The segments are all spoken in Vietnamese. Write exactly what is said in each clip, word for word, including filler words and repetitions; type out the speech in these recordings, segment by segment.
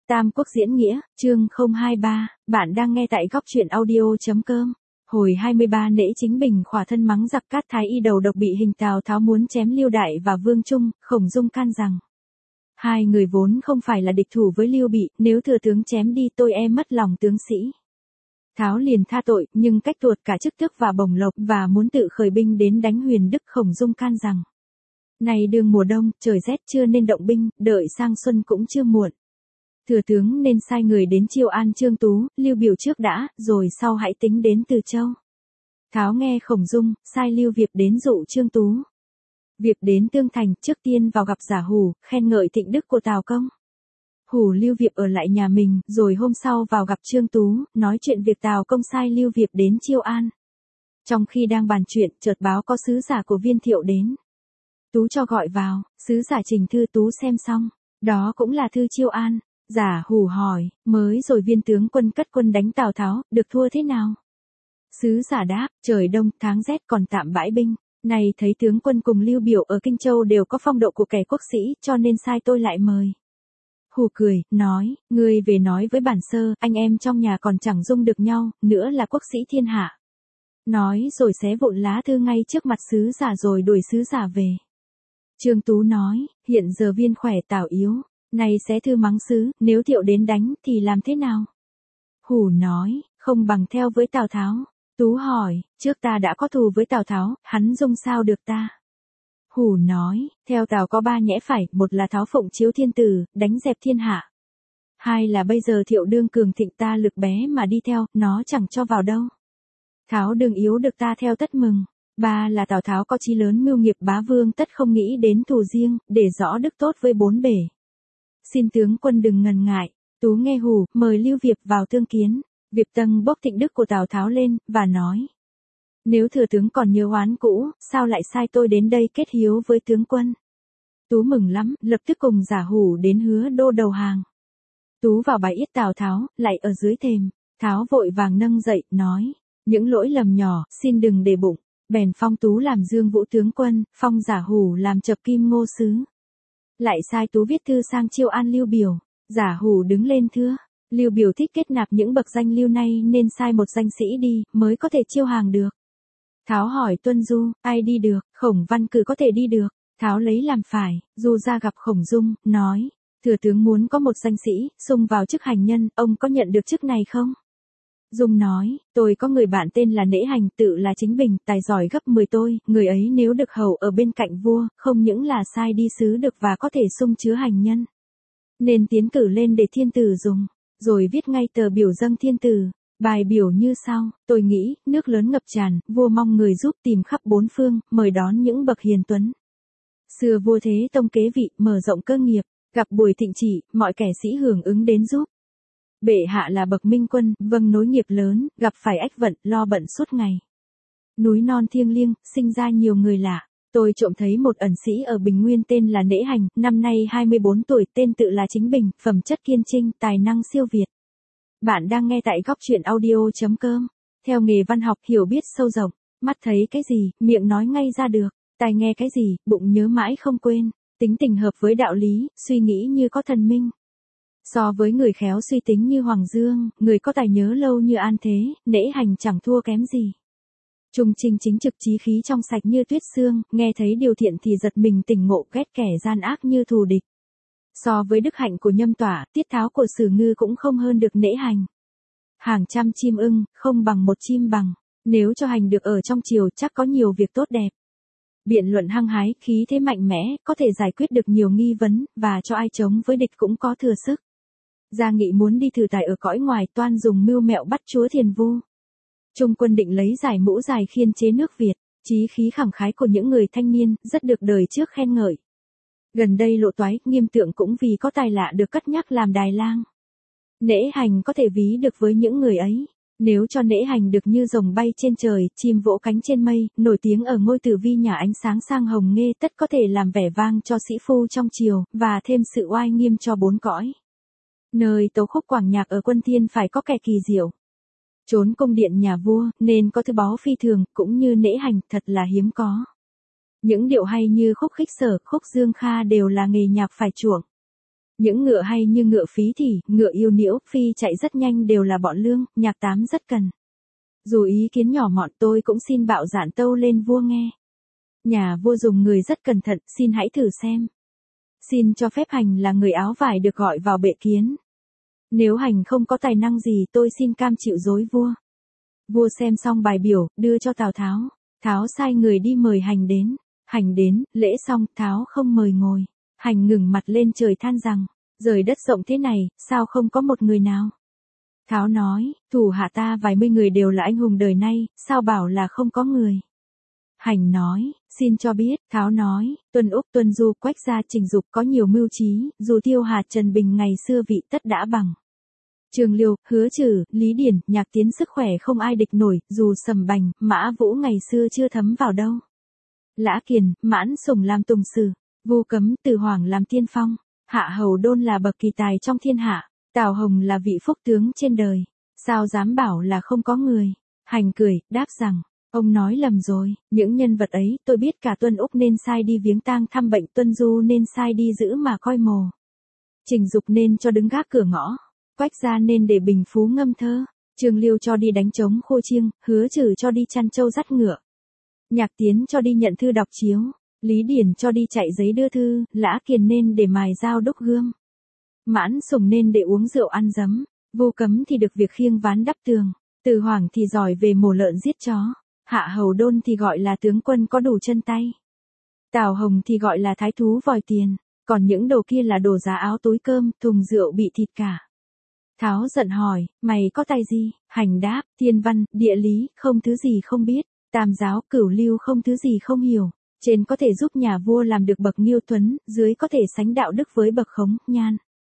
Tam Quốc diễn nghĩa, chương không hai ba, bạn đang nghe tại góc truyện audio.com. Hồi hai mươi ba Nễ Chính Bình khỏa thân mắng giặc Cát Thái Y đầu độc bị hình Tào Tháo muốn chém Lưu Đại và Vương Trung, Khổng Dung can rằng. Hai người vốn không phải là địch thủ với Lưu Bị, nếu thừa tướng chém đi tôi e mất lòng tướng sĩ. Tháo liền tha tội, nhưng cách tuột cả chức tước và bổng lộc và muốn tự khởi binh đến đánh Huyền Đức. Khổng Dung can rằng. Này đường mùa đông, trời rét chưa nên động binh, đợi sang xuân cũng chưa muộn. Thừa tướng nên sai người đến chiêu an Trương Tú, Lưu Biểu trước đã, rồi sau hãy tính đến Từ Châu. Tháo nghe Khổng Dung, sai Lưu Việp đến dụ Trương Tú. Việp đến Tương Thành, trước tiên vào gặp Giả Hủ, khen ngợi thịnh đức của Tào Công. Hủ Lưu Việp ở lại nhà mình, rồi hôm sau vào gặp Trương Tú, nói chuyện việc Tào Công sai Lưu Việp đến chiêu an. Trong khi đang bàn chuyện, chợt báo có sứ giả của Viên Thiệu đến. Tú cho gọi vào, sứ giả trình thư Tú xem xong, đó cũng là thư chiêu an. Giả Hủ hỏi, mới rồi Viên tướng quân cất quân đánh Tào Tháo, được thua thế nào? Sứ giả đáp, trời đông, tháng rét còn tạm bãi binh, này thấy tướng quân cùng Lưu Biểu ở Kinh Châu đều có phong độ của kẻ quốc sĩ, cho nên sai tôi lại mời. Hủ cười, nói, ngươi về nói với bản sơ, anh em trong nhà còn chẳng dung được nhau, nữa là quốc sĩ thiên hạ. Nói rồi xé vụn lá thư ngay trước mặt sứ giả rồi đuổi sứ giả về. Trương Tú nói, hiện giờ Viên khỏe Tào yếu. Này xé thư mắng sứ, nếu Thiệu đến đánh thì làm thế nào? Hủ nói, không bằng theo với Tào Tháo. Tú hỏi, trước ta đã có thù với Tào Tháo, hắn dung sao được ta? Hủ nói, theo Tào có ba nhẽ phải, một là Tháo phụng chiếu thiên tử, đánh dẹp thiên hạ. Hai là bây giờ Thiệu đương cường thịnh ta lực bé mà đi theo, nó chẳng cho vào đâu. Tháo đương yếu được ta theo tất mừng. Ba là Tào Tháo có chí lớn mưu nghiệp bá vương tất không nghĩ đến thù riêng, để rõ đức tốt với bốn bể. Xin tướng quân đừng ngần ngại. Tú nghe Hủ, mời Lưu Việp vào tương kiến. Việp Tâng bốc thịnh đức của Tào Tháo lên, và nói. Nếu thừa tướng còn nhớ oán cũ, sao lại sai tôi đến đây kết hiếu với tướng quân? Tú mừng lắm, lập tức cùng Giả Hủ đến Hứa Đô đầu hàng. Tú vào bài yết Tào Tháo, lại ở dưới thềm. Tháo vội vàng nâng dậy, nói. Những lỗi lầm nhỏ, xin đừng để bụng. Bèn phong Tú làm Dương Vũ tướng quân, phong Giả Hủ làm Chập Kim Ngô sứ. Lại sai Tú viết thư sang chiêu an Lưu Biểu. Giả Hủ đứng lên thưa, Lưu Biểu thích kết nạp những bậc danh lưu này nên sai một danh sĩ đi, mới có thể chiêu hàng được. Tháo hỏi Tuân Du, ai đi được? Khổng Văn Cử có thể đi được. Tháo lấy làm phải, Du ra gặp Khổng Dung, nói, thừa tướng muốn có một danh sĩ, xung vào chức hành nhân, ông có nhận được chức này không? Dung nói, tôi có người bạn tên là Nễ Hành, tự là Chính Bình, tài giỏi gấp mười tôi, người ấy nếu được hầu ở bên cạnh vua, không những là sai đi sứ được và có thể xung chứa hành nhân. Nên tiến cử lên để thiên tử dùng, rồi viết ngay tờ biểu dâng thiên tử. Bài biểu như sau, tôi nghĩ, nước lớn ngập tràn, vua mong người giúp tìm khắp bốn phương, mời đón những bậc hiền tuấn. Xưa vua Thế Tông kế vị, mở rộng cơ nghiệp, gặp buổi thịnh trị, mọi kẻ sĩ hưởng ứng đến giúp. Bệ hạ là bậc minh quân, vâng nối nghiệp lớn, gặp phải ách vận, lo bận suốt ngày. Núi non thiêng liêng, sinh ra nhiều người lạ. Tôi trộm thấy một ẩn sĩ ở Bình Nguyên tên là Nễ Hành, năm nay hai mươi bốn tuổi, tên tự là Chính Bình, phẩm chất kiên trinh, tài năng siêu việt. Bạn đang nghe tại góc truyện audio.com. Theo nghề văn học hiểu biết sâu rộng, mắt thấy cái gì, miệng nói ngay ra được, tai nghe cái gì, bụng nhớ mãi không quên, tính tình hợp với đạo lý, suy nghĩ như có thần minh. So với người khéo suy tính như Hoàng Dương, người có tài nhớ lâu như An Thế, Nễ Hành chẳng thua kém gì. Trung trinh chính trực chí khí trong sạch như tuyết sương, nghe thấy điều thiện thì giật mình tỉnh ngộ, ghét kẻ gian ác như thù địch. So với đức hạnh của Nhâm Tỏa, tiết tháo của Sử Ngư cũng không hơn được Nễ Hành. Hàng trăm chim ưng, không bằng một chim bằng, nếu cho Hành được ở trong triều chắc có nhiều việc tốt đẹp. Biện luận hăng hái, khí thế mạnh mẽ, có thể giải quyết được nhiều nghi vấn, và cho ai chống với địch cũng có thừa sức. Gia Nghị muốn đi thử tài ở cõi ngoài, toan dùng mưu mẹo bắt chúa Thiền Vu. Trung quân định lấy giải mũ dài khiên chế nước Việt, chí khí khẳng khái của những người thanh niên, rất được đời trước khen ngợi. Gần đây Lộ Toái, Nghiêm Tượng cũng vì có tài lạ được cất nhắc làm đài lang. Nễ Hành có thể ví được với những người ấy. Nếu cho Nễ Hành được như rồng bay trên trời, chim vỗ cánh trên mây, nổi tiếng ở ngôi tử vi nhà ánh sáng sang hồng nghê, tất có thể làm vẻ vang cho sĩ phu trong triều, và thêm sự oai nghiêm cho bốn cõi. Nơi tấu khúc quảng nhạc ở Quân Thiên phải có kẻ kỳ diệu. Trốn cung điện nhà vua, nên có thứ báu phi thường, cũng như Nễ Hành, thật là hiếm có. Những điệu hay như khúc Khích Sở, khúc Dương Kha đều là nghề nhạc phải chuộng. Những ngựa hay như ngựa Phí Thị, ngựa Yêu Nhiễu, phi chạy rất nhanh đều là bọn Lương, Nhạc Tám rất cần. Dù ý kiến nhỏ mọn tôi cũng xin bạo dạn tâu lên vua nghe. Nhà vua dùng người rất cẩn thận, xin hãy thử xem. Xin cho phép Hành là người áo vải được gọi vào bệ kiến. Nếu Hành không có tài năng gì tôi xin cam chịu dối vua. Vua xem xong bài biểu, đưa cho Tào Tháo. Tháo sai người đi mời Hành đến. Hành đến, lễ xong, Tháo không mời ngồi. Hành ngừng mặt lên trời than rằng, rời đất rộng thế này, sao không có một người nào? Tháo nói, thủ hạ ta vài mươi người đều là anh hùng đời nay, sao bảo là không có người? Hành nói, xin cho biết, Tháo nói, Tuân Úc, Tuân Du, Quách Gia, Trình Dục có nhiều mưu trí, dù Tiêu Hà, Trần Bình ngày xưa vị tất đã bằng. Trường Liêu, Hứa Trừ, Lý Điển, Nhạc Tiến sức khỏe không ai địch nổi, dù Sầm Bành, Mã Vũ ngày xưa chưa thấm vào đâu. Lã Kiền, Mãn Sùng làm tùng sử, Vu Cấm, Từ Hoàng làm tiên phong, Hạ Hầu Đôn là bậc kỳ tài trong thiên hạ, Tào Hồng là vị phúc tướng trên đời, sao dám bảo là không có người? Hành cười, đáp rằng, ông nói lầm rồi, những nhân vật ấy tôi biết cả Tuân Úc nên sai đi viếng tang thăm bệnh, Tuân Du nên sai đi giữ mà coi mồ. Trình Dục nên cho đứng gác cửa ngõ, Quách Gia nên để bình phú ngâm thơ, Trường Liêu cho đi đánh trống khô chiêng, Hứa Trừ cho đi chăn trâu dắt ngựa. Nhạc Tiến cho đi nhận thư đọc chiếu, Lý Điển cho đi chạy giấy đưa thư, Lã Kiền nên để mài dao đúc gươm. Mãn Sùng nên để uống rượu ăn dấm, Vu Cấm thì được việc khiêng ván đắp tường, Từ Hoàng thì giỏi về mổ lợn giết chó, Hạ Hầu Đôn thì gọi là tướng quân có đủ chân tay. Tào Hồng thì gọi là thái thú vòi tiền, còn những đồ kia là đồ giá áo túi cơm, thùng rượu bị thịt cả. Tháo giận hỏi, mày có tài gì? Hành đáp, thiên văn, địa lý, không thứ gì không biết, tam giáo, cửu lưu không thứ gì không hiểu. Trên có thể giúp nhà vua làm được bậc Nghiêu Tuấn, dưới có thể sánh đạo đức với bậc Khống, Nhan.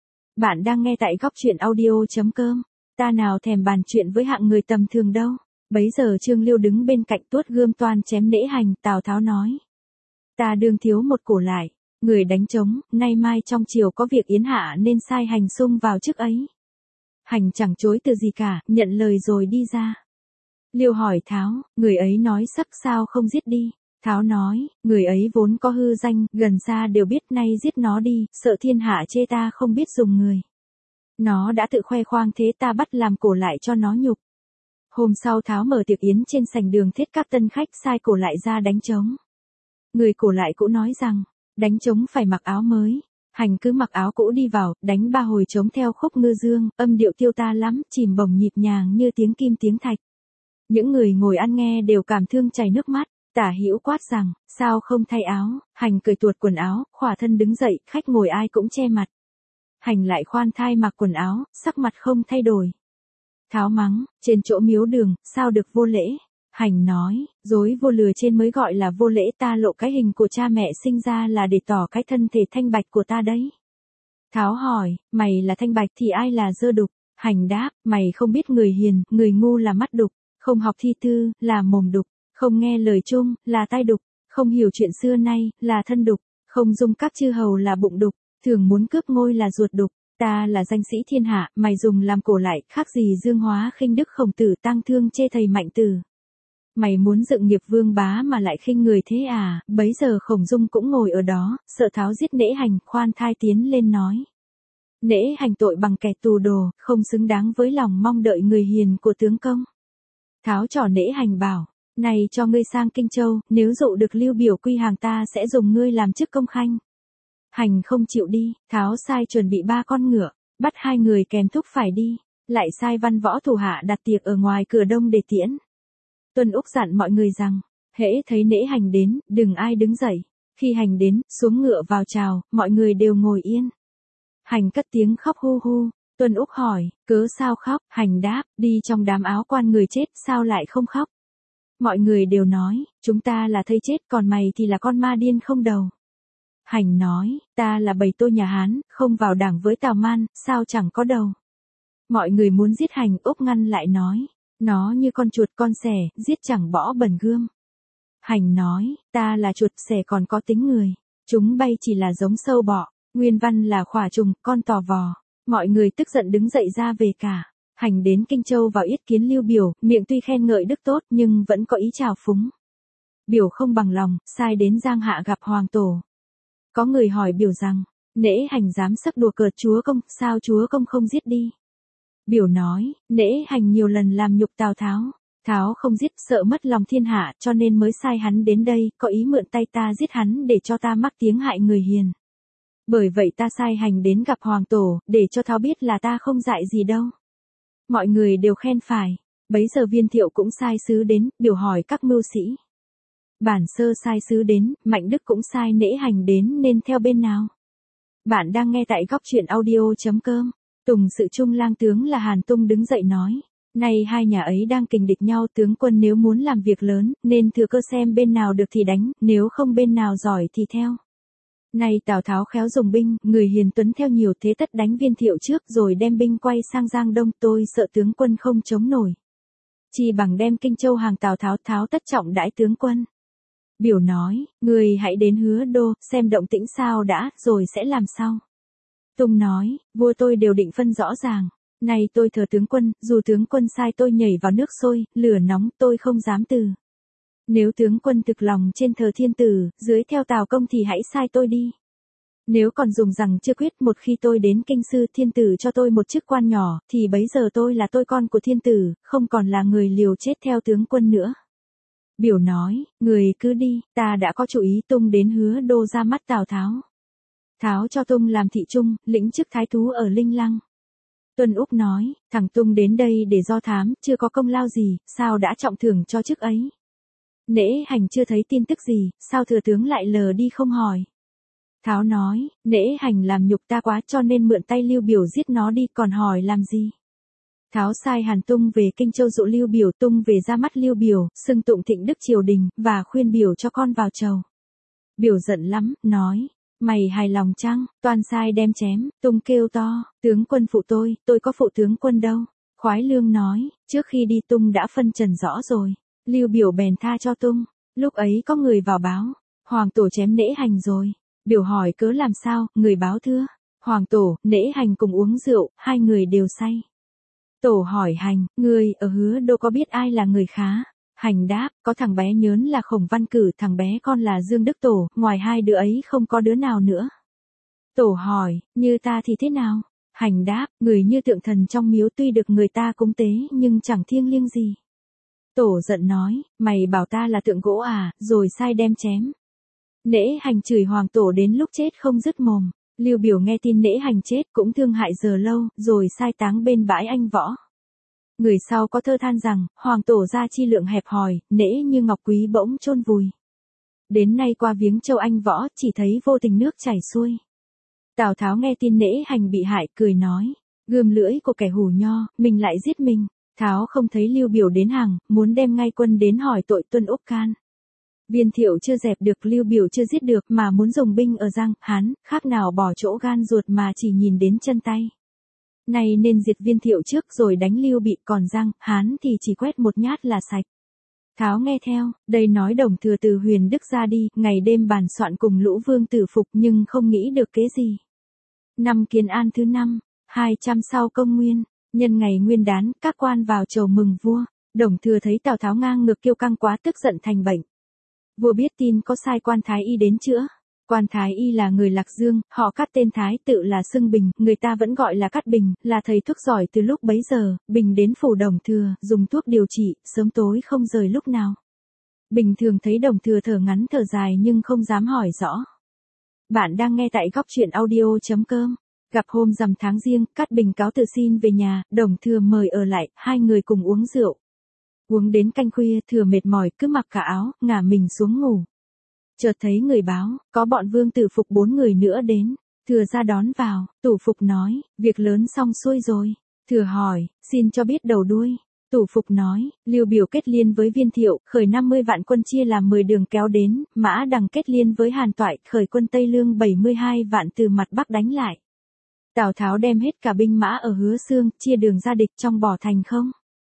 Bạn đang nghe tại góc truyện audio.com. Ta nào thèm bàn chuyện với hạng người tầm thường đâu. Bấy giờ Trương Liêu đứng bên cạnh tuốt gươm toan chém Nễ Hành, Tào Tháo nói. Ta đương thiếu một cổ lại, người đánh trống, nay mai trong chiều có việc yến hạ nên sai Hành xung vào chức ấy. Hành chẳng chối từ gì cả, nhận lời rồi đi ra. Liêu hỏi Tháo, người ấy nói sắc sao không giết đi? Tháo nói, người ấy vốn có hư danh, gần xa đều biết, nay giết nó đi, sợ thiên hạ chê ta không biết dùng người. Nó đã tự khoe khoang thế ta bắt làm cổ lại cho nó nhục. Hôm sau Tháo mở tiệc yến trên sảnh đường thiết các tân khách sai cổ lại ra đánh trống. Người cổ lại cũng nói rằng, đánh trống phải mặc áo mới. Hành cứ mặc áo cũ đi vào, đánh ba hồi trống theo khúc ngư dương, âm điệu tiêu ta lắm, chìm bổng nhịp nhàng như tiếng kim tiếng thạch. Những người ngồi ăn nghe đều cảm thương chảy nước mắt. Tả Hữu quát rằng, sao không thay áo? Hành cười tuột quần áo, khỏa thân đứng dậy, khách ngồi ai cũng che mặt. Hành lại khoan thai mặc quần áo, sắc mặt không thay đổi. Tháo mắng, trên chỗ miếu đường, sao được vô lễ? Hành nói, dối vô lừa trên mới gọi là vô lễ, ta lộ cái hình của cha mẹ sinh ra là để tỏ cái thân thể thanh bạch của ta đấy. Tháo hỏi, mày là thanh bạch thì ai là dơ đục? Hành đáp, mày không biết người hiền, người ngu là mắt đục, không học thi thư, là mồm đục. Không nghe lời chung, là tai đục, không hiểu chuyện xưa nay, là thân đục, không dung các chư hầu là bụng đục, thường muốn cướp ngôi là ruột đục, ta là danh sĩ thiên hạ, mày dùng làm cổ lại, khác gì Dương Hóa khinh đức Khổng Tử tăng thương chê thầy Mạnh Tử. Mày muốn dựng nghiệp vương bá mà lại khinh người thế à? Bấy giờ Khổng Dung cũng ngồi ở đó, sợ Tháo giết Nễ Hành, khoan thai tiến lên nói. Nễ Hành tội bằng kẻ tù đồ, không xứng đáng với lòng mong đợi người hiền của tướng công. Tháo trỏ Nễ Hành bảo. Này cho ngươi sang Kinh Châu, nếu dụ được Lưu Biểu quy hàng ta sẽ dùng ngươi làm chức công khanh. Hành không chịu đi, Tháo sai chuẩn bị ba con ngựa, bắt hai người kèm thúc phải đi, lại sai văn võ thủ hạ đặt tiệc ở ngoài cửa đông để tiễn. Tuân Úc dặn mọi người rằng, hễ thấy Nễ Hành đến, đừng ai đứng dậy, khi Hành đến, xuống ngựa vào chào, mọi người đều ngồi yên. Hành cất tiếng khóc hu hu, Tuân Úc hỏi, cớ sao khóc? Hành đáp, đi trong đám áo quan người chết sao lại không khóc? Mọi người đều nói, chúng ta là thây chết, còn mày thì là con ma điên không đầu. Hành nói, ta là bầy tôi nhà Hán, không vào đảng với Tào Man, sao chẳng có đầu. Mọi người muốn giết Hành, Úc ngăn lại nói, nó như con chuột con sẻ, giết chẳng bỏ bẩn gươm. Hành nói, ta là chuột sẻ còn có tính người, chúng bay chỉ là giống sâu bọ, nguyên văn là khỏa trùng, con tò vò. Mọi người tức giận đứng dậy ra về cả. Hành đến Kinh Châu vào yết kiến Lưu Biểu, miệng tuy khen ngợi đức tốt nhưng vẫn có ý trào phúng. Biểu không bằng lòng, sai đến Giang Hạ gặp Hoàng Tổ. Có người hỏi Biểu rằng, Nễ Hành dám sắc đùa cợt chúa công, sao chúa công không giết đi? Biểu nói, Nễ Hành nhiều lần làm nhục Tào Tháo. Tháo không giết sợ mất lòng thiên hạ cho nên mới sai hắn đến đây, có ý mượn tay ta giết hắn để cho ta mắc tiếng hại người hiền. Bởi vậy ta sai Hành đến gặp Hoàng Tổ, để cho Tháo biết là ta không dại gì đâu. Mọi người đều khen phải. Bấy giờ Viên Thiệu cũng sai sứ đến, biểu hỏi các mưu sĩ. Bản Sơ sai sứ đến, Mạnh Đức cũng sai Nễ Hành đến nên theo bên nào? Bạn đang nghe tại góc truyện audio.com. Tùng Sự Trung lang tướng là Hàn Tung đứng dậy nói. Nay hai nhà ấy đang kình địch nhau, tướng quân nếu muốn làm việc lớn, nên thừa cơ xem bên nào được thì đánh, nếu không bên nào giỏi thì theo. Nay Tào Tháo khéo dùng binh, người hiền tuấn theo nhiều thế tất đánh Viên Thiệu trước rồi đem binh quay sang Giang Đông, tôi sợ tướng quân không chống nổi. Chỉ bằng đem Kinh Châu hàng Tào Tháo, Tháo tất trọng đãi tướng quân. Biểu nói, người hãy đến Hứa Đô, xem động tĩnh sao đã, rồi sẽ làm sao. Tùng nói, vua tôi đều định phân rõ ràng. Này tôi thờ tướng quân, dù tướng quân sai tôi nhảy vào nước sôi, lửa nóng, tôi không dám từ. Nếu tướng quân thực lòng trên thờ thiên tử, dưới theo Tào công thì hãy sai tôi đi. Nếu còn dùng rằng chưa quyết, một khi tôi đến kinh sư thiên tử cho tôi một chức quan nhỏ, thì bấy giờ tôi là tôi con của thiên tử, không còn là người liều chết theo tướng quân nữa. Biểu nói, người cứ đi, ta đã có chủ ý. Tung đến Hứa Đô ra mắt Tào Tháo. Tháo cho Tung làm thị trung, lĩnh chức thái thú ở Linh Lăng. Tuân Úc nói, thằng Tung đến đây để do thám, chưa có công lao gì, sao đã trọng thưởng cho chức ấy? Nễ Hành chưa thấy tin tức gì, sao thừa tướng lại lờ đi không hỏi? Tháo nói, Nễ Hành làm nhục ta quá cho nên mượn tay Lưu Biểu giết nó đi, còn hỏi làm gì? Tháo sai Hàn Tung về Kinh Châu dụ Lưu Biểu. Tung về ra mắt Lưu Biểu, xưng tụng thịnh đức triều đình, và khuyên Biểu cho con vào chầu. Biểu giận lắm, nói, mày hài lòng chăng? Toàn sai đem chém. Tung kêu to, tướng quân phụ tôi, tôi có phụ tướng quân đâu. Khoái Lương nói, trước khi đi Tung đã phân trần rõ rồi. Lưu Biểu bèn tha cho Tung. Lúc ấy có người vào báo, Hoàng Tổ chém Nễ Hành rồi. Biểu hỏi cớ làm sao, người báo thưa, Hoàng Tổ, Nễ Hành cùng uống rượu, hai người đều say. Tổ hỏi Hành, người ở Hứa Đô có biết ai là người khá? Hành đáp, có thằng bé nhớn là Khổng Văn Cử, thằng bé con là Dương Đức Tổ, ngoài hai đứa ấy không có đứa nào nữa. Tổ hỏi, như ta thì thế nào? Hành đáp, người như tượng thần trong miếu tuy được người ta cúng tế nhưng chẳng thiêng liêng gì. Tổ giận nói, mày bảo ta là tượng gỗ à, rồi sai đem chém. Nễ Hành chửi Hoàng Tổ đến lúc chết không dứt mồm. Lưu Biểu nghe tin Nễ Hành chết cũng thương hại giờ lâu, rồi sai táng bên bãi Anh Võ. Người sau có thơ than rằng, Hoàng Tổ ra chi lượng hẹp hòi, Nễ như ngọc quý bỗng chôn vùi. Đến nay qua viếng châu Anh Võ, chỉ thấy vô tình nước chảy xuôi. Tào Tháo nghe tin Nễ Hành bị hại, cười nói, gươm lưỡi của kẻ hủ nho, mình lại giết mình. Tháo không thấy Lưu Biểu đến hàng, muốn đem ngay quân đến hỏi tội. Tuân Úc can. Viên Thiệu chưa dẹp được, Lưu Biểu chưa giết được mà muốn dùng binh ở Giang, Hán, khác nào bỏ chỗ gan ruột mà chỉ nhìn đến chân tay. Này nên diệt Viên Thiệu trước rồi đánh Lưu Bị, còn Giang, Hán thì chỉ quét một nhát là sạch. Tháo nghe theo, đây nói Đồng Thừa từ Huyền Đức ra đi, ngày đêm bàn soạn cùng lũ vương tử phục nhưng không nghĩ được kế gì. Năm Kiến An thứ năm, hai trăm sau công nguyên, nhân ngày nguyên đán, các quan vào chầu mừng vua. Đồng Thừa thấy Tào Tháo ngang ngược kiêu căng quá, tức giận thành bệnh. Vua biết tin có sai quan Thái Y đến chữa. Quan Thái Y là người Lạc Dương, họ Cát tên Thái, tự là xưng Bình, người ta vẫn gọi là Cát Bình, là thầy thuốc giỏi từ lúc bấy giờ. Bình đến phủ Đồng Thừa, dùng thuốc điều trị, sớm tối không rời lúc nào. Bình thường thấy Đồng Thừa thở ngắn thở dài nhưng không dám hỏi rõ. Bạn đang nghe tại góc truyện audio.com. Gặp hôm rằm tháng Giêng, Cát Bình cáo từ xin về nhà, Đồng Thừa mời ở lại, hai người cùng uống rượu. Uống đến canh khuya, Thừa mệt mỏi cứ mặc cả áo, ngả mình xuống ngủ. Chợt thấy người báo, có bọn vương tử phục bốn người nữa đến. Thừa ra đón vào, Tủ Phục nói, việc lớn xong xuôi rồi. Thừa hỏi, xin cho biết đầu đuôi. Tủ Phục nói, Lưu Biểu kết liên với Viên Thiệu, khởi năm mươi vạn quân chia làm mười đường kéo đến, Mã Đằng kết liên với Hàn Toại, khởi quân Tây Lương bảy mươi hai vạn từ mặt Bắc đánh lại. Tào Tháo đem hết cả binh mã ở Hứa Xương, chia đường ra địch trong bỏ thành không.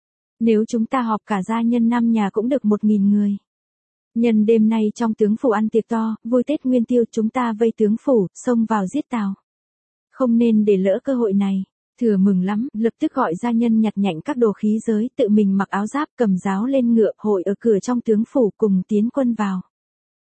Nếu chúng ta họp cả gia nhân năm nhà cũng được một nghìn người. Nhân đêm nay trong tướng phủ ăn tiệc to, vui Tết Nguyên Tiêu, chúng ta vây tướng phủ, xông vào giết Tào. Không nên để lỡ cơ hội này. Thừa mừng lắm, lập tức gọi gia nhân nhặt nhạnh các đồ khí giới, tự mình mặc áo giáp, cầm giáo lên ngựa, hội ở cửa trong tướng phủ cùng tiến quân vào.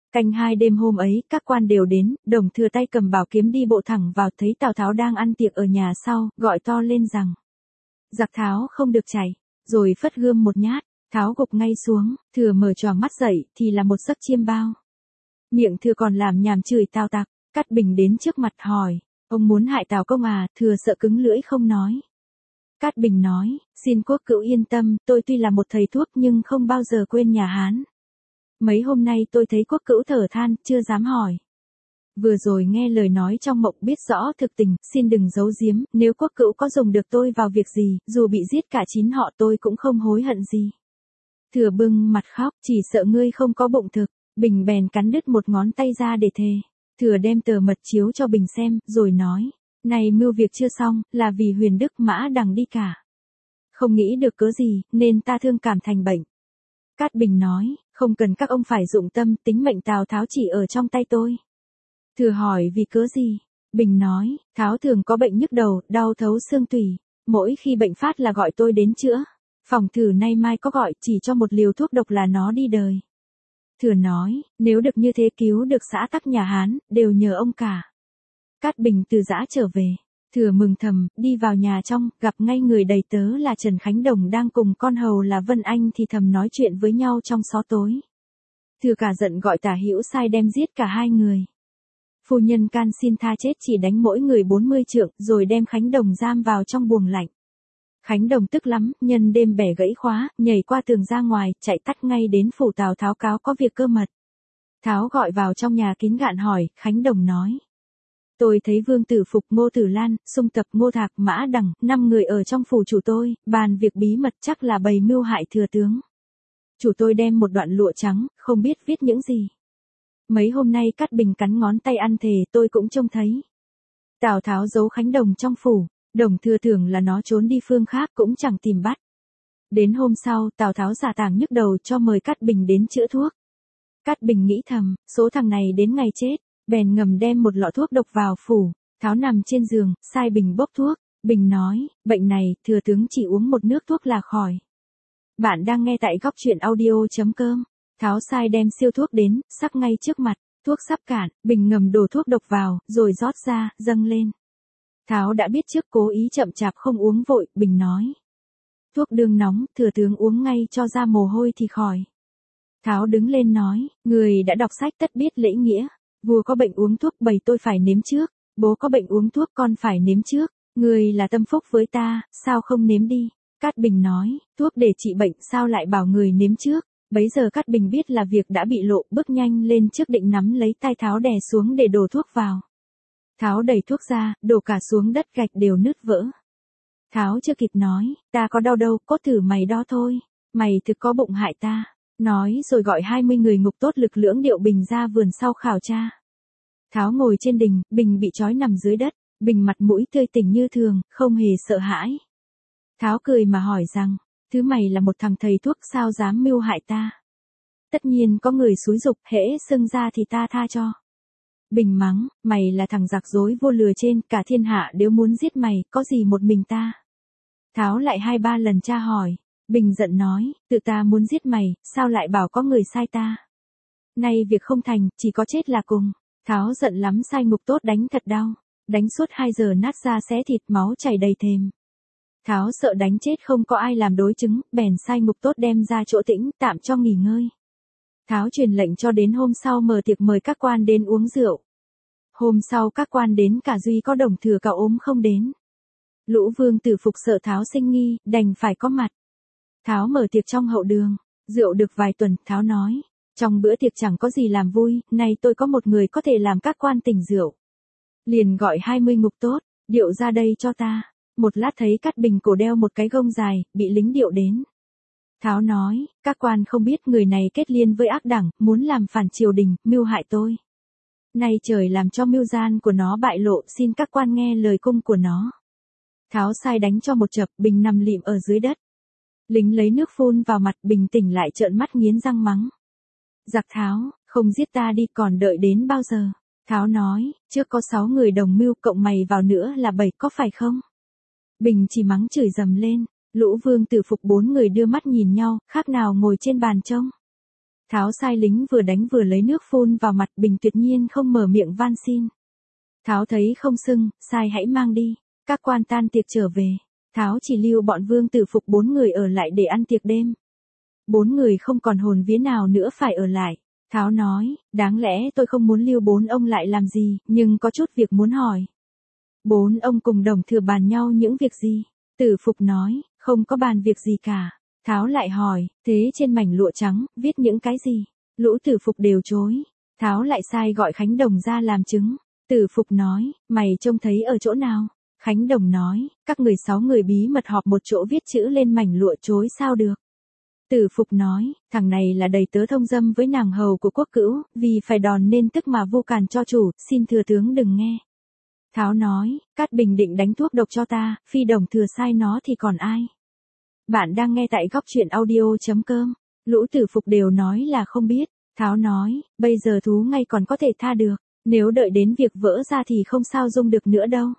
Canh hai đêm hôm ấy, các quan đều đến, Đồng Thừa tay cầm bảo kiếm đi bộ thẳng vào, thấy Tào Tháo đang ăn tiệc ở nhà sau, gọi to lên rằng: Giặc Tháo không được chạy, rồi phất gươm một nhát, Tháo gục ngay xuống, Thừa mở choàng mắt dậy, thì là một giấc chiêm bao. Miệng Thừa còn làm nhảm chửi Tào Tặc. Cát Bình đến trước mặt hỏi: Ông muốn hại Tào công à? Thừa sợ cứng lưỡi không nói. Cát Bình nói: Xin quốc cữu yên tâm, tôi tuy là một thầy thuốc nhưng không bao giờ quên nhà Hán. Mấy hôm nay tôi thấy quốc cữu thở than, chưa dám hỏi. Vừa rồi nghe lời nói trong mộng biết rõ thực tình, xin đừng giấu giếm, nếu quốc cữu có dùng được tôi vào việc gì, dù bị giết cả chín họ tôi cũng không hối hận gì. Thừa bưng mặt khóc, chỉ sợ ngươi không có bụng thực. Bình bèn cắn đứt một ngón tay ra để thề. Thừa đem tờ mật chiếu cho Bình xem, rồi nói: Này mưu việc chưa xong, là vì Huyền Đức Mã Đằng đi cả. Không nghĩ được cớ gì, nên ta thương cảm thành bệnh. Cát Bình nói: Không cần các ông phải dụng tâm, tính mệnh Tào Tháo chỉ ở trong tay tôi. Thừa hỏi vì cớ gì? Bình nói: Tháo thường có bệnh nhức đầu, đau thấu xương tủy. Mỗi khi bệnh phát là gọi tôi đến chữa. Phòng thử nay mai có gọi, chỉ cho một liều thuốc độc là nó đi đời. Thừa nói: Nếu được như thế cứu được xã tắc nhà Hán, đều nhờ ông cả. Cát Bình từ giã trở về. Thừa mừng thầm, đi vào nhà trong, gặp ngay người đầy tớ là Trần Khánh Đồng đang cùng con hầu là Vân Anh thì thầm nói chuyện với nhau trong xó tối. Thừa cả giận gọi Tả Hữu sai đem giết cả hai người. Phu nhân can xin tha chết, chỉ đánh mỗi người bốn mươi trượng, rồi đem Khánh Đồng giam vào trong buồng lạnh. Khánh Đồng tức lắm, nhân đêm bẻ gãy khóa, nhảy qua tường ra ngoài, chạy tắt ngay đến phủ Tào Tháo cáo có việc cơ mật. Tháo gọi vào trong nhà kín gạn hỏi, Khánh Đồng nói: Tôi thấy Vương Tử Phục, Ngô Tử Lan, Sung Tập, Ngô Thạc, Mã Đằng, năm người ở trong phủ chủ tôi, bàn việc bí mật, chắc là bày mưu hại thừa tướng. Chủ tôi đem một đoạn lụa trắng, không biết viết những gì. Mấy hôm nay Cát Bình cắn ngón tay ăn thề, tôi cũng trông thấy. Tào Tháo giấu Khánh Đồng trong phủ, Đồng Thừa tưởng là nó trốn đi phương khác cũng chẳng tìm bắt. Đến hôm sau, Tào Tháo giả tảng nhức đầu cho mời Cát Bình đến chữa thuốc. Cát Bình nghĩ thầm, số thằng này đến ngày chết, bèn ngầm đem một lọ thuốc độc vào phủ. Tháo nằm trên giường, sai Bình bốc thuốc. Bình nói: Bệnh này, thừa tướng chỉ uống một nước thuốc là khỏi. Bạn đang nghe tại góc truyện audio.com. Tháo sai đem siêu thuốc đến, sắp ngay trước mặt. Thuốc sắp cạn, Bình ngầm đổ thuốc độc vào, rồi rót ra, dâng lên. Tháo đã biết trước, cố ý chậm chạp không uống vội. Bình nói: Thuốc đương nóng, thừa tướng uống ngay cho ra mồ hôi thì khỏi. Tháo đứng lên nói: Người đã đọc sách tất biết lễ nghĩa. Vua có bệnh uống thuốc, bầy tôi phải nếm trước. Bố có bệnh uống thuốc, con phải nếm trước. Người là tâm phúc với ta, sao không nếm đi? Cát Bình nói: Thuốc để trị bệnh, sao lại bảo người nếm trước? Bấy giờ Cát Bình biết là việc đã bị lộ, bước nhanh lên trước định nắm lấy tay Tháo đè xuống để đổ thuốc vào. Tháo đẩy thuốc ra, đổ cả xuống đất, gạch đều nứt vỡ. Tháo chưa kịp nói: Ta có đau đâu, cốt thử mày đo thôi. Mày thực có bụng hại ta. Nói rồi gọi hai mươi người ngục tốt lực lưỡng điệu Bình ra vườn sau khảo tra. Tháo ngồi trên đình, Bình bị trói nằm dưới đất. Bình mặt mũi tươi tỉnh như thường, không hề sợ hãi. Tháo cười mà hỏi rằng: Thứ mày là một thằng thầy thuốc, sao dám mưu hại ta? Tất nhiên có người xúi giục, hễ xưng ra thì ta tha cho. Bình mắng: Mày là thằng giặc dối vô lừa trên, cả thiên hạ nếu muốn giết mày, có gì một mình ta? Tháo lại hai ba lần tra hỏi. Bình giận nói: Tự ta muốn giết mày, sao lại bảo có người sai ta? Nay việc không thành, chỉ có chết là cùng. Tháo giận lắm sai ngục tốt đánh thật đau. Đánh suốt hai giờ nát da xé thịt, máu chảy đầy thềm. Tháo sợ đánh chết không có ai làm đối chứng, bèn sai ngục tốt đem ra chỗ tĩnh, tạm cho nghỉ ngơi. Tháo truyền lệnh cho đến hôm sau mở tiệc mời các quan đến uống rượu. Hôm sau các quan đến, cả duy có Đồng Thừa cả ốm không đến. Lũ Vương Tử Phục sợ Tháo sinh nghi, đành phải có mặt. Tháo mở tiệc trong hậu đường, rượu được vài tuần, Tháo nói: Trong bữa tiệc chẳng có gì làm vui, nay tôi có một người có thể làm các quan tỉnh rượu. Liền gọi hai mươi ngục tốt, điệu ra đây cho ta. Một lát thấy Cát Bình cổ đeo một cái gông dài, bị lính điệu đến. Tháo nói: Các quan không biết người này kết liên với ác đảng, muốn làm phản triều đình, mưu hại tôi. Nay trời làm cho mưu gian của nó bại lộ, xin các quan nghe lời cung của nó. Tháo sai đánh cho một chập, Bình nằm lịm ở dưới đất. Lính lấy nước phun vào mặt, Bình tỉnh lại trợn mắt nghiến răng mắng: Giặc Tháo, không giết ta đi, còn đợi đến bao giờ? Tháo nói: Trước có sáu người đồng mưu, cộng mày vào nữa là bảy, có phải không? Bình chỉ mắng chửi dầm lên. Lũ Vương Tử Phục bốn người đưa mắt nhìn nhau, khác nào ngồi trên bàn trông. Tháo sai lính vừa đánh vừa lấy nước phun vào mặt, Bình tuyệt nhiên không mở miệng van xin. Tháo thấy không xưng, sai hãy mang đi. Các quan tan tiệc trở về. Tháo chỉ lưu bọn Vương Tử Phục bốn người ở lại để ăn tiệc đêm. Bốn người không còn hồn vía nào nữa phải ở lại. Tháo nói, đáng lẽ tôi không muốn lưu bốn ông lại làm gì, nhưng có chút việc muốn hỏi. Bốn ông cùng Đồng Thừa bàn nhau những việc gì? Tử Phục nói, không có bàn việc gì cả. Tháo lại hỏi, thế trên mảnh lụa trắng, viết những cái gì? Lũ Tử Phục đều chối. Tháo lại sai gọi Khánh Đồng ra làm chứng. Tử Phục nói, mày trông thấy ở chỗ nào? Khánh Đồng nói, các người sáu người bí mật họp một chỗ viết chữ lên mảnh lụa, chối sao được. Tử Phục nói, thằng này là đầy tớ thông dâm với nàng hầu của Quốc Cữu, vì phải đòn nên tức mà vô càn cho chủ, xin thừa tướng đừng nghe. Tháo nói, Cát Bình định đánh thuốc độc cho ta, phi Đồng Thừa sai nó thì còn ai? Bạn đang nghe tại góc truyện audio.com. Lũ Tử Phục đều nói là không biết. Tháo nói, bây giờ thú ngay còn có thể tha được, nếu đợi đến việc vỡ ra thì không sao dung được nữa đâu.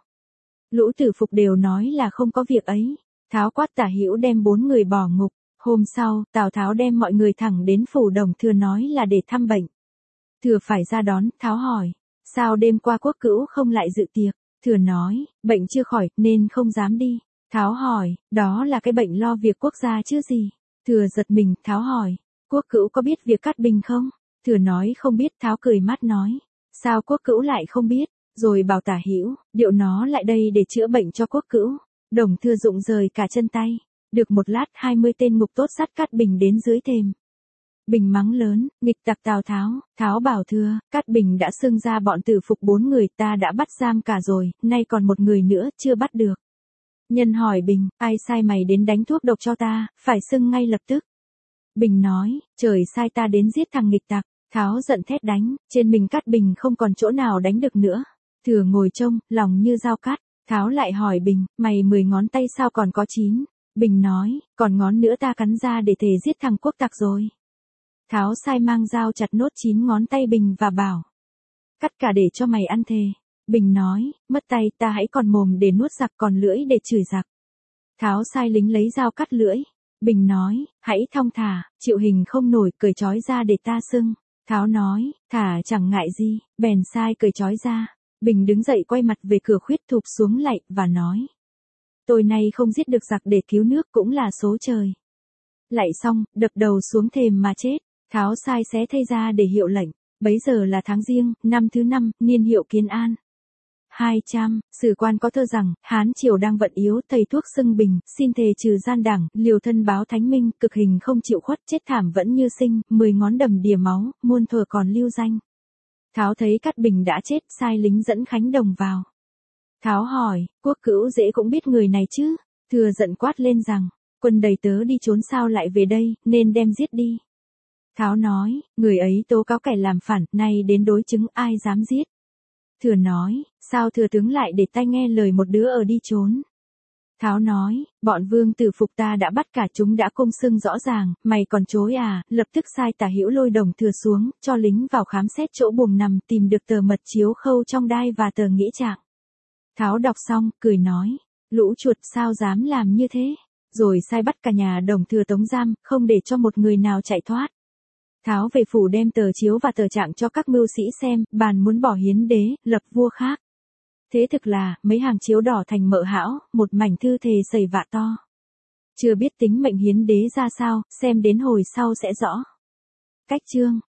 Lũ Tử Phục đều nói là không có việc ấy. Tháo quát Tả Hữu đem bốn người bỏ ngục. Hôm sau, Tào Tháo đem mọi người thẳng đến phủ Đồng Thừa nói là để thăm bệnh. Thừa phải ra đón, Tháo hỏi, sao đêm qua Quốc Cữu không lại dự tiệc? Thừa nói, bệnh chưa khỏi nên không dám đi. Tháo hỏi, đó là cái bệnh lo việc quốc gia chứ gì? Thừa giật mình, Tháo hỏi, Quốc Cữu có biết việc Cát Bình không? Thừa nói không biết. Tháo cười mắt nói, sao Quốc Cữu lại không biết? Rồi bảo Tả Hữu, điệu nó lại đây để chữa bệnh cho Quốc Cữu. Đồng Thừa rụng rời cả chân tay. Được một lát, hai mươi tên ngục tốt dắt Cát Bình đến dưới thềm. Bình mắng lớn, nghịch tặc Tào Tháo. Tháo bảo Thừa, Cát Bình đã xưng ra bọn Tử Phục bốn người, ta đã bắt giam cả rồi, nay còn một người nữa chưa bắt được. Nhân hỏi Bình, ai sai mày đến đánh thuốc độc cho ta, phải xưng ngay lập tức. Bình nói, trời sai ta đến giết thằng nghịch tặc. Tháo giận thét đánh, trên mình Cát Bình không còn chỗ nào đánh được nữa. Thừa ngồi trông, lòng như dao cắt. Tháo lại hỏi Bình, mày mười ngón tay sao còn có chín? Bình nói, còn ngón nữa ta cắn ra để thề giết thằng quốc tặc rồi. Tháo sai mang dao chặt nốt chín ngón tay Bình và bảo, cắt cả để cho mày ăn thề. Bình nói, mất tay ta hãy còn mồm để nuốt giặc, còn lưỡi để chửi giặc. Tháo sai lính lấy dao cắt lưỡi. Bình nói, hãy thong thả, chịu hình không nổi, cởi trói ra để ta xưng. Tháo nói, thả chẳng ngại gì, bèn sai cởi trói ra. Bình đứng dậy quay mặt về cửa khuyết thụp xuống lạy và nói, tôi nay không giết được giặc để cứu nước cũng là số trời. Lạy xong, đập đầu xuống thềm mà chết. Tháo sai xé thây ra để hiệu lệnh. Bấy giờ là tháng Giêng, năm thứ năm, niên hiệu Kiến An. hai trăm, sử quan có thơ rằng, Hán triều đang vận yếu, thầy thuốc xưng Bình, xin thề trừ gian đảng, liều thân báo thánh minh, cực hình không chịu khuất, chết thảm vẫn như sinh, mười ngón đầm đìa máu, muôn thuở còn lưu danh. Tháo thấy Cát Bình đã chết, sai lính dẫn Khánh Đồng vào. Tháo hỏi, Quốc Cữu dễ cũng biết người này chứ? Thừa giận quát lên rằng, quân đầy tớ đi trốn sao lại về đây, nên đem giết đi. Tháo nói, người ấy tố cáo kẻ làm phản, nay đến đối chứng, ai dám giết? Thừa nói, sao thừa tướng lại để tai nghe lời một đứa ở đi trốn? Tháo nói, bọn Vương Tử Phục ta đã bắt cả chúng đã công xưng rõ ràng, mày còn chối à? Lập tức sai Tả Hữu lôi Đồng Thừa xuống, cho lính vào khám xét chỗ buồng nằm, tìm được tờ mật chiếu khâu trong đai và tờ nghĩa trạng. Tháo đọc xong, cười nói, lũ chuột sao dám làm như thế? Rồi sai bắt cả nhà Đồng Thừa tống giam, không để cho một người nào chạy thoát. Tháo về phủ đem tờ chiếu và tờ trạng cho các mưu sĩ xem, bàn muốn bỏ hiến đế, lập vua khác. Thế thực là, mấy hàng chiếu đỏ thành mợ hão, một mảnh thư thề sầy vạ to. Chưa biết tính mệnh hiến đế ra sao, xem đến hồi sau sẽ rõ. Cách chương